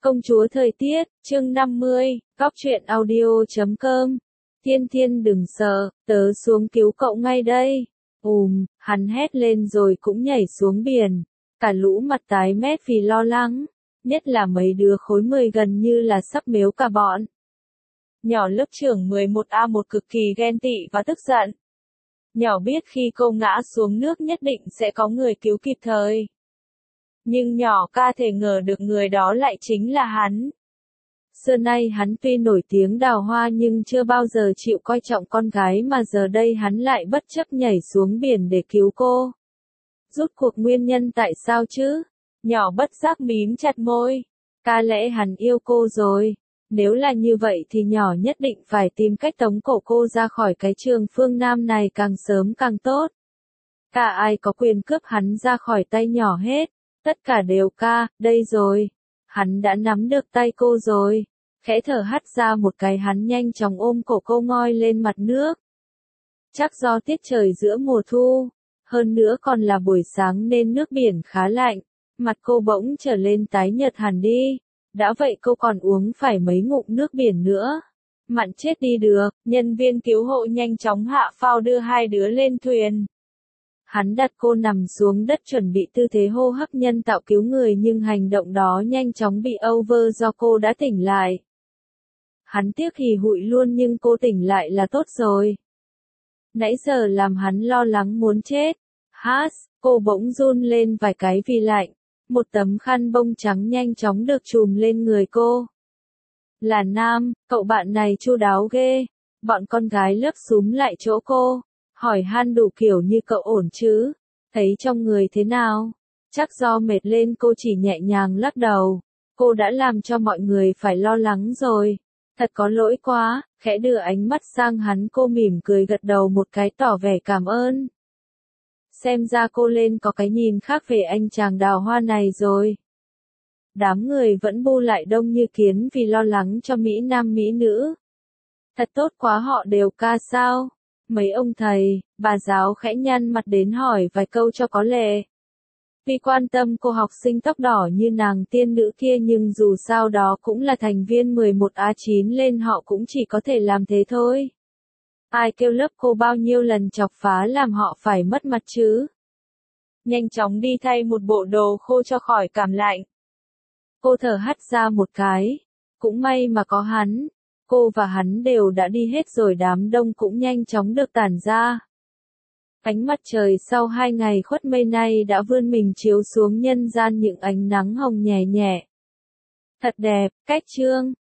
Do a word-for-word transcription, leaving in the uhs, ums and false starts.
Công chúa thời tiết, chương năm mươi, góc truyện audio chấm com. Thiên Thiên đừng sợ, tớ xuống cứu cậu ngay đây. Ùm, hắn hét lên rồi cũng nhảy xuống biển. Cả lũ mặt tái mét vì lo lắng. Nhất là mấy đứa khối mười gần như là sắp mếu cả bọn. Nhỏ lớp trưởng mười một A một cực kỳ ghen tị và tức giận. Nhỏ biết khi cô ngã xuống nước nhất định sẽ có người cứu kịp thời. Nhưng nhỏ ca thể ngờ được người đó lại chính là hắn. Xưa nay hắn tuy nổi tiếng đào hoa nhưng chưa bao giờ chịu coi trọng con gái mà giờ đây hắn lại bất chấp nhảy xuống biển để cứu cô. Rốt cuộc nguyên nhân tại sao chứ? Nhỏ bất giác mím chặt môi. Có lẽ hắn yêu cô rồi. Nếu là như vậy thì nhỏ nhất định phải tìm cách tống cổ cô ra khỏi cái trường phương Nam này càng sớm càng tốt. Cả ai có quyền cướp hắn ra khỏi tay nhỏ hết. Tất cả đều ca, đây rồi. Hắn đã nắm được tay cô rồi. Khẽ thở hắt ra một cái hắn nhanh chóng ôm cổ cô ngoi lên mặt nước. Chắc do tiết trời giữa mùa thu. Hơn nữa còn là buổi sáng nên nước biển khá lạnh. Mặt cô bỗng trở lên tái nhợt hẳn đi. Đã vậy cô còn uống phải mấy ngụm nước biển nữa. Mặn chết đi được, nhân viên cứu hộ nhanh chóng hạ phao đưa hai đứa lên thuyền. Hắn đặt cô nằm xuống đất chuẩn bị tư thế hô hấp nhân tạo cứu người nhưng hành động đó nhanh chóng bị over do cô đã tỉnh lại. Hắn tiếc hì hụi luôn nhưng cô tỉnh lại là tốt rồi. Nãy giờ làm hắn lo lắng muốn chết. Hát, cô bỗng run lên vài cái vì lạnh. Một tấm khăn bông trắng nhanh chóng được trùm lên người cô. Là Nam, cậu bạn này chu đáo ghê. Bọn con gái lớp xúm lại chỗ cô. Hỏi han đủ kiểu như cậu ổn chứ? Thấy trong người thế nào? Chắc do mệt lên cô chỉ nhẹ nhàng lắc đầu. Cô đã làm cho mọi người phải lo lắng rồi. Thật có lỗi quá, khẽ đưa ánh mắt sang hắn cô mỉm cười gật đầu một cái tỏ vẻ cảm ơn. Xem ra cô lên có cái nhìn khác về anh chàng đào hoa này rồi. Đám người vẫn bu lại đông như kiến vì lo lắng cho Mỹ Nam Mỹ nữ. Thật tốt quá họ đều ca sao? Mấy ông thầy, bà giáo khẽ nhăn mặt đến hỏi vài câu cho có lệ. Vì quan tâm cô học sinh tóc đỏ như nàng tiên nữ kia nhưng dù sao đó cũng là thành viên mười một A chín lên họ cũng chỉ có thể làm thế thôi. Ai kêu lớp cô bao nhiêu lần chọc phá làm họ phải mất mặt chứ. Nhanh chóng đi thay một bộ đồ khô cho khỏi cảm lạnh. Cô thở hắt ra một cái. Cũng may mà có hắn. Cô và hắn đều đã đi hết rồi đám đông cũng nhanh chóng được tản ra. Ánh mặt trời sau hai ngày khuất mây nay đã vươn mình chiếu xuống nhân gian những ánh nắng hồng nhẹ nhẹ. Thật đẹp, cách chương.